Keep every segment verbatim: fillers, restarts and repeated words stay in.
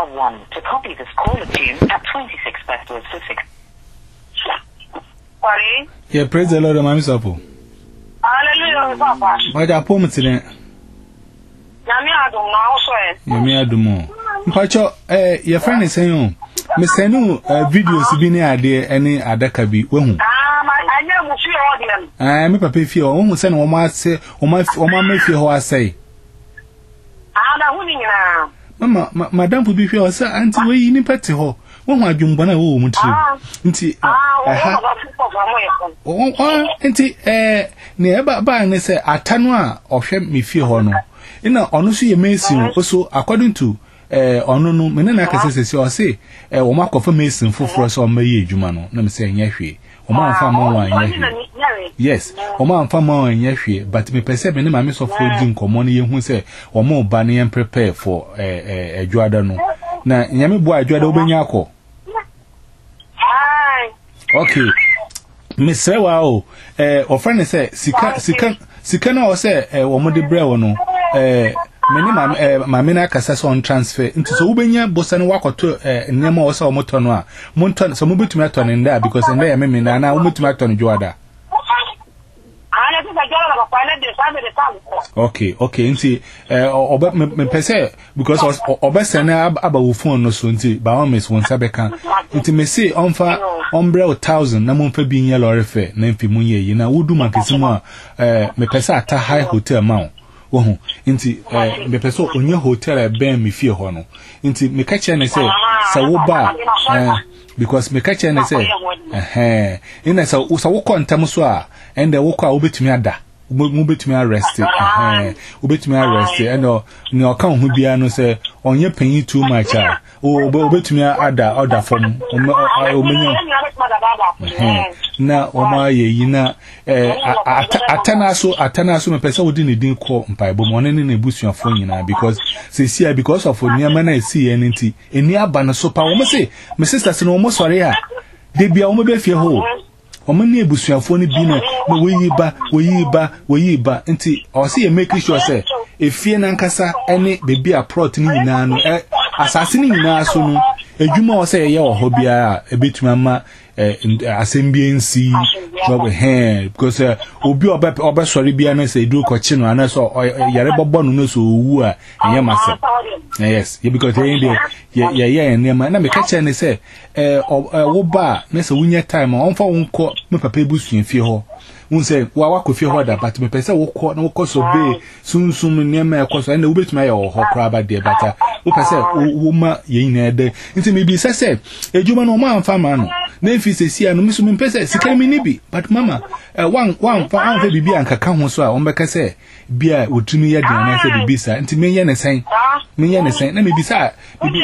dial one to copy this call tune at twenty-six pesos for six. Sorry? Yeah, praise the Lord, Mammy Sapo. Hallelujah, Papa. Why the poem today? Yami Adum now, sir. Yami Adumo. Mpacho, eh, your friend is saying, Miss Senu, videos be near there, any Adakabi, won't. Ah, I never feel audience. I am a paper for almost send one might say, or my mamma feel how I say. Ah, the winning now. Mamma, Madame would be for sir, until we in petty ho. One my jumbana woman too. Inti, ah, oh, inti, eh, near by me say, Atanwa or Shem me fear honor. In a honestly amazing, also according to eh, Onono, Menaka says, or say, a woman of a mason for us on May Jumano, let me say, Yashi, or man for more. Yes, or man for more in Yashi, but me perceive any mammies of food money who say, or more bunny and prepare for a Juadano. Now, Yami boy, Juado Benyako. Okay, Miss Sewa, eh, or friend say, Sika, Sika, Sikana or say, a woman de Brewono, eh, many mamina Cassas on transfer into so Ubenya, Bosan walk or two, eh, Nemo or so Motonwa, Monton, some movie to Maton in there because in there, Mammy, and now moved to Maton Juada. Okay, okay, nti eh oba me pese because oba sena aba phone no so nti ba o miss won sabeka nti me say onfa ombre one thousand na mo fa bi nya lorry fare na mfi mu ye yi na wudu makesimu a eh me pese ata high hotel ma wo hu nti eh me pese onye hotel e ben me fie ho no nti me ka che ne say sa wo ba eh because me ka che ne say eh ina sa sa wo kontam so a ende wo kwa obetumi ada ubetumi arrest eh ubetumi arrest and no no kan hu bia no say onye panyi too much ah obetumi ada order from omenyo na oma ye yina eh atana so atana so me pese wodi ne din call mpaebo mo ne ne busuafo nyina because say see because of oniama na see enti eni aba no so pa wo me say me sisters no mo sori a de bia wo me be fie ho omani ebusuafo ni bi na woyiba woyiba woyiba nti o se make sure say efie na nkasa ene bebi a prot ni nyina no asase ni nyina so no edwuma o se ye wo ho bia ebetuma ma assembiency no he because obi oba oba sori bia na say do ko chi no ana so yare bobo no no so owu a enye mase yes ye because they dey ye ye ene ma na me ka che ne say eh wo ba na say wunya time on fa wonko me papa ebusu fie ho unse wa wa ko fie ho da but me pese wo ko na wo ko so be sunsun ne ma e ko so na wo betuma ye wo ho kra ba de bata wo pese wo ma ye nyina de nti me bi sese ejuma no ma amfa ma no na mfi sesi anu miso me pese sika mi ni bi but mama one one fa an fa bibi an kaka ho so a wo mbeka se bia otumi ye de na se bibi sa nti me ye ne sen me ye ne sen na me bi sa bibi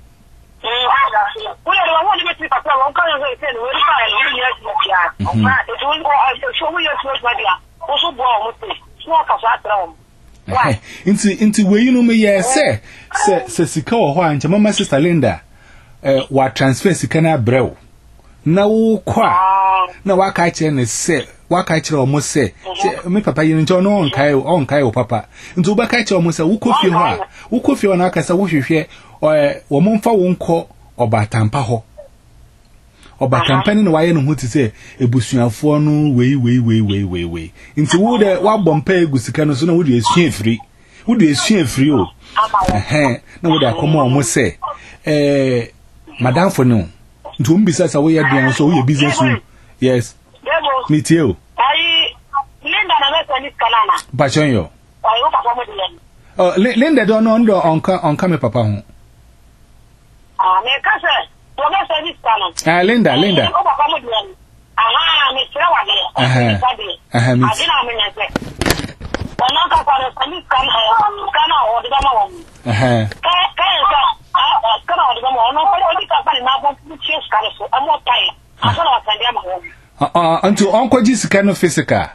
Inti inti we no me ye say say say sika wo ho anche mama sister Linda eh wa transfer sika na brew na wo kwa na wa ka che ne say wa ka che o mo say me papa yin njo no on kai on kai o papa nti wo ba ka che o mo say wo kofi ho a wo kofi ho na aka say wo hwehwe eh wo mo mfa wo nko obatampa ho obatampa ni na waye no ho ti say ebusuafo no wei wei wei wei wei wei nti wo de wa bompa egusika no so na wo de esua free wo de esua free o eh na wo de akoma o mo say eh madam for no nti wo mbisa sa wo ye duan so wo ye business wo yes me too ai Linda na mesa ni skalana bachon yo ai wo papa mo de oh Linda do no ndo onka onka me papa ho ah me ka se wo me se ni skalana ah Linda Linda wo papa mo de aha me sira wa de aha aha me adina me nyase ona ka fa ni skalana kana o de ma wo aha ka ka ka kana o de ma wo no ko di ka fa na bo chi skalana so amo tai asana wa sandia ma wo ah ah antu onko ji skalana physical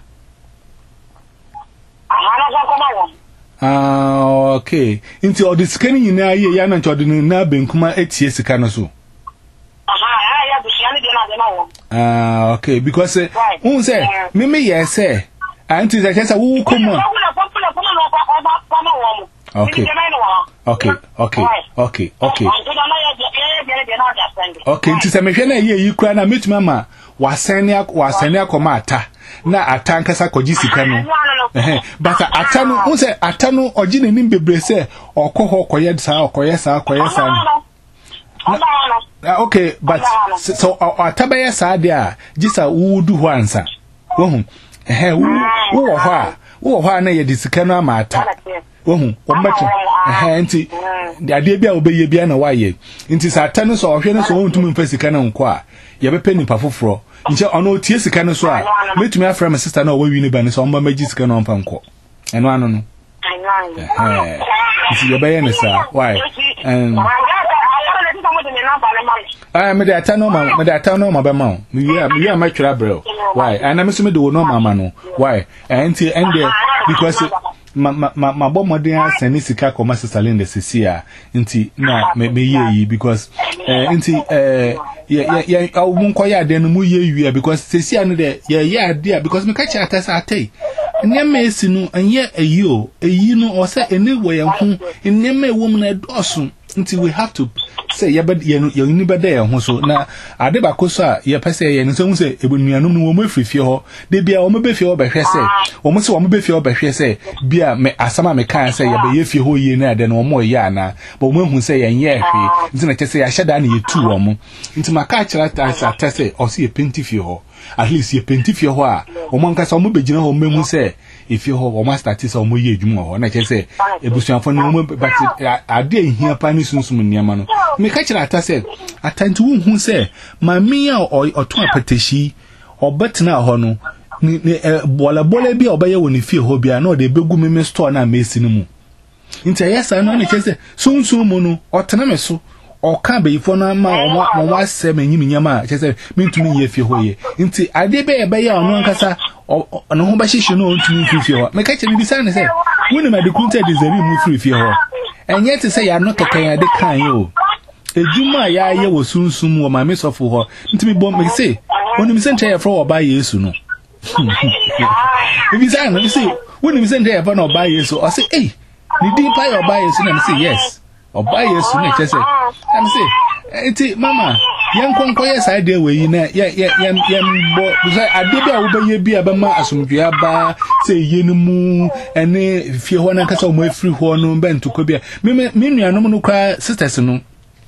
ah okay inti o diskani nyina ye ya na nchodi na benkuma etie sika no so aha ya bushani de na de na wo ah okay because who say me me yes say anti that say who come okay okay okay okay okay okay nti se mehwe na ye yi kura na metuma ma wasane wasane akoma ata na ata nkasa koji sika no eh but ata no wo se ata no ogi ne nim bebre se okoho koye sa okoye sa okoye sa okay but so ata ba ya sa dia gisa wudu ho ansa wo hu eh wo wo ho a wo ho a na ye disika no ama ata wohu ombacho eh nti de ade bia obeye bia na waye nti sa ata no so ohwe no so wontumi mfa sika na nko a ye bepe nipa foforo nche ono otie sika no so a metumi afra my sister na owawi ni ba ni so omba magi sika no mfa nko eno ano no eh nti ye beye ne sa why um ah me de ata no ma me de ata no ma ba ma me wi me wi ma twira bro why and am so me de wo no ma no why nti ende because ma ma ma bo modern asani sika koma sister Linda Cecilia nti na me me ye because eh nti eh ya ya ya mun ko ya de no mu ye wi because Cecilia no de ya ya de because me ka cha atasa atai nyama esi no anye eyi o eyi no o se ene wo ye hu nyama ewo mu na dosu nti we have to say ya bad ye no ye ni bada ye hu so na ade ba ko so a ye pese ye no so hu se ebunuanum no wo mu afrifie ho de bia wo mu be fie ho be hwe se wo mu se wo mu be fie ho be hwe se bia me asama me kan se ye be ye fie ho ye na ade no wo mu ye ana bo mu hu se ye nye hwe nti na chese ya shada na ye tu wo mu nti maka kira ta sa tese o se ye penti fie ho at least ye penti fie ho a wo mu nka so mu be gina ho memu se if you ho wo ma start se o mu ye edwuma ho na chese ebusuafo no mu but ade ehia pa ni sunsum niam no me ka kira ta se atanti wo hu se mami a oto apateshi obetna ho no ni bola bola bi obaye woni fie ho bia na o de begu meme store na mesi no mu nti ayesa no na chese sunsun mu no otena me so oka beifo na ma o wa se manyim nyama chese mintumi ye fie ho ye nti ade be ebe ya ono nkasa no ho ba hihye no ntumi fie fie ho me ka kire bi sa ne se woni ma de kunta de zari mu fie fie ho enye te se ya no kekan ya de kan yo ejuma ya ye wo sunsun wo ma me sofo ho ntimi bom me se woni mi se nche ya fro wo ba Yesu no bi sa no mi se woni mi se nche ya fro no ba Yesu o se eh ni di pa yo ba Yesu na mi se yes o ba Yesu na chese na mi se enti mama yan konko ye sa de we yi na ye ye ye mbo so ade bi a wo ba ye bi aba ma asomdua ba se ye no mu ene fie ho na kasa o mo afiri ho no bentoko bi me me nuanom no kwa sisters no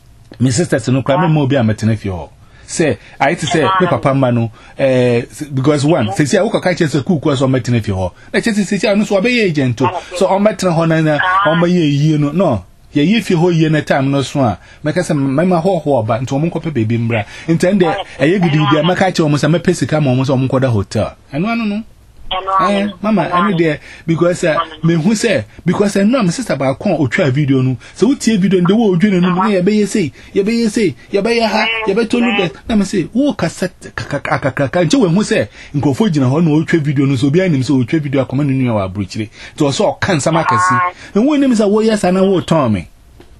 me sisters no kwa me mo bi ametena fie ho say I to say me papa ma no eh because one say say wo ka kache say kuku so metena fie ho na che say say no so obe ye agent so o metena ho na na o ma ye yi no no ye ye fie ho ye na time no so a me ka say me ma ho ho oba nto mo nkope baby mbra ntende eye gidi dia me ka che o mo say me pesika mo mo so mo nkoda hotel eno anu no eh mama any there because uh, me hu say because uh, no my sister ba kon otwa video no so utie video nde wo odwene no ye be ye say ye be ye say ye be ye ha ye be tolu be na me say wo cassette kakaka nje we hu say nkofo gina ho na otwa video no so bi anim so otwa video akoma no nua wa abrochire to so kan sama kasi en wo nim say wo yes ana wo ton me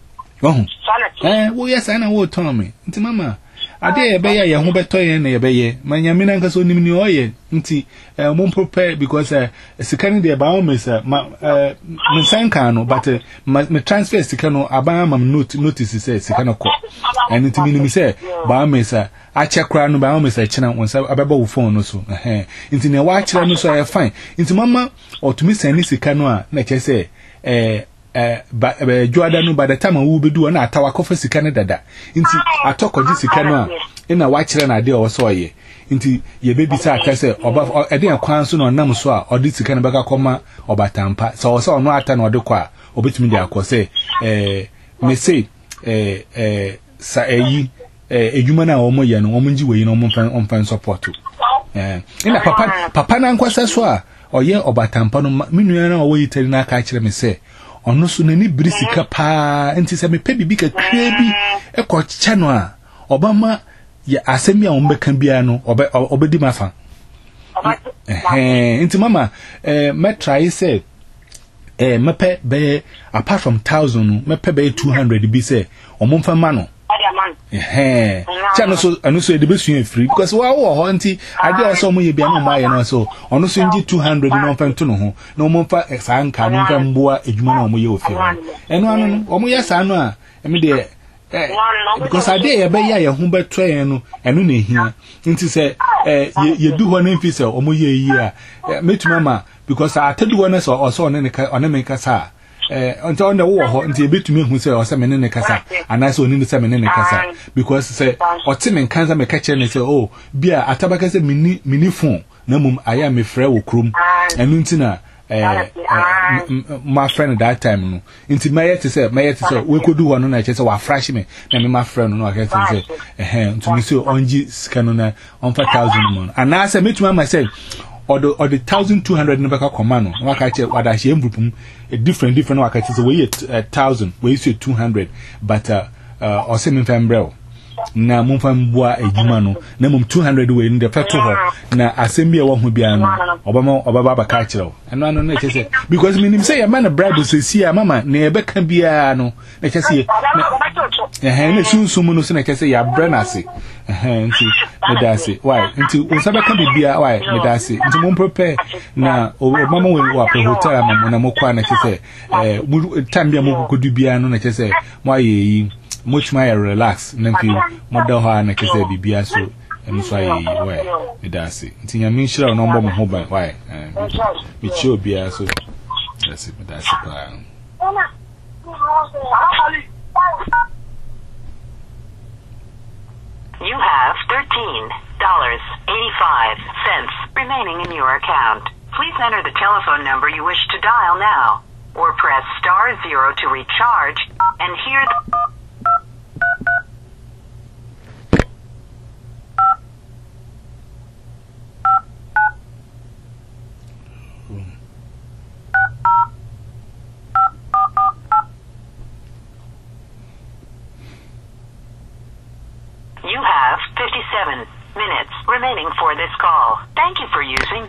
wo hu eh wo yes ana wo ton me nti mama ade ebe ya ye ho beto ye na ye be ye manyame na nka so nim ni oye nti eh mo prepare because eh sikani de ba o mesa ma eh me sanka no but me transfer sikano aba ma note notice say sikano ko and nti mi ni say ba o mesa a chekra no ba o mesa china won say abeba wo phone no so eh nti ne wa kira no so eh fine nti mama otumi sani sikano a na che say eh eh ba juada no by the time we be do na atawa kofa sika ne dada nti atokoji sika no a ina wa kire na de o so ye nti ye be bisa aka se oba e de kwan so no nam so a odi sika ne beka koma obatampa so so no ata na odi kwa obetumi de akose eh me say eh eh sa eyi eh edwuma na o mo ye no o mo nji we no o mo fan on fan support eh ina papa papa na nkwasa so a oye obatampa no minua na o wo yitari na aka kire me say ono so nani brisika pa enti se me pe bibi kakra bi e ko kye no a obama ya asemi a ombeka bia no obe obedi mafa eh enti mama eh me try say eh me pe be apart from one thousand no me pe be two hundred bi say omomfa ma no Eh, channel so and so the best free because wa wo ho nti ade a so mo ye bia no ma ye no so ono so ngi two hundred no fa nto no ho no mo fa sa nka no fa mboa edwuma no mo ye ofi ho eno anu no o mo ye sa no a emi de eh because ade ye be ya ye ho beto ye no eno na ehia nti se eh ye du ho na mfi se o mo ye yi a metuma ma because atadu ho na so o so ne ne ka one me ka sa eh until on the war until betumi hu say o say me ne kasa anase oni say me ne kasa because say o ti me kanza me ka che ne say oh bia atabaka say mini mini phone na mum aya me frɛ wo krom enu ntina eh my friend that time no nti my yet say my yet say we could do one na che say wa fresh me na me my friend no aka say eh nti me say onji sika no na on five thousand mon anase metuma ma say or the or the one thousand two hundred never command no waka che wada she mbupum a different different waka che say we one thousand we say two hundred but uh uh or say me fambrel na mum fam boa ejuma no na mum two hundred we in the feto ho na asem bia wo ho bia no obama obaba ba ka kire eno ano na che say because me nim say ya man bribe so si ya mama na e be ka bia no na che say eh na sunsum no so na che say ya brenase eh nti me da say why nti o sabe ka bia why me da say nti mum prepare na obama we wa pe hotel am na mo kwa na che say eh time bia mo kodu bia no na che say mo ayi much my relax nanti model ha na kese bibia so em so ayi why me da say nti nya me shira no mbo mo ho ban why me chi obia so that's it me da say pa You have thirteen dollars and eighty-five cents remaining in your account. Please enter the telephone number you wish to dial now, or press star zero to recharge, and hear the... You have fifty-seven minutes remaining for this call. Thank you for using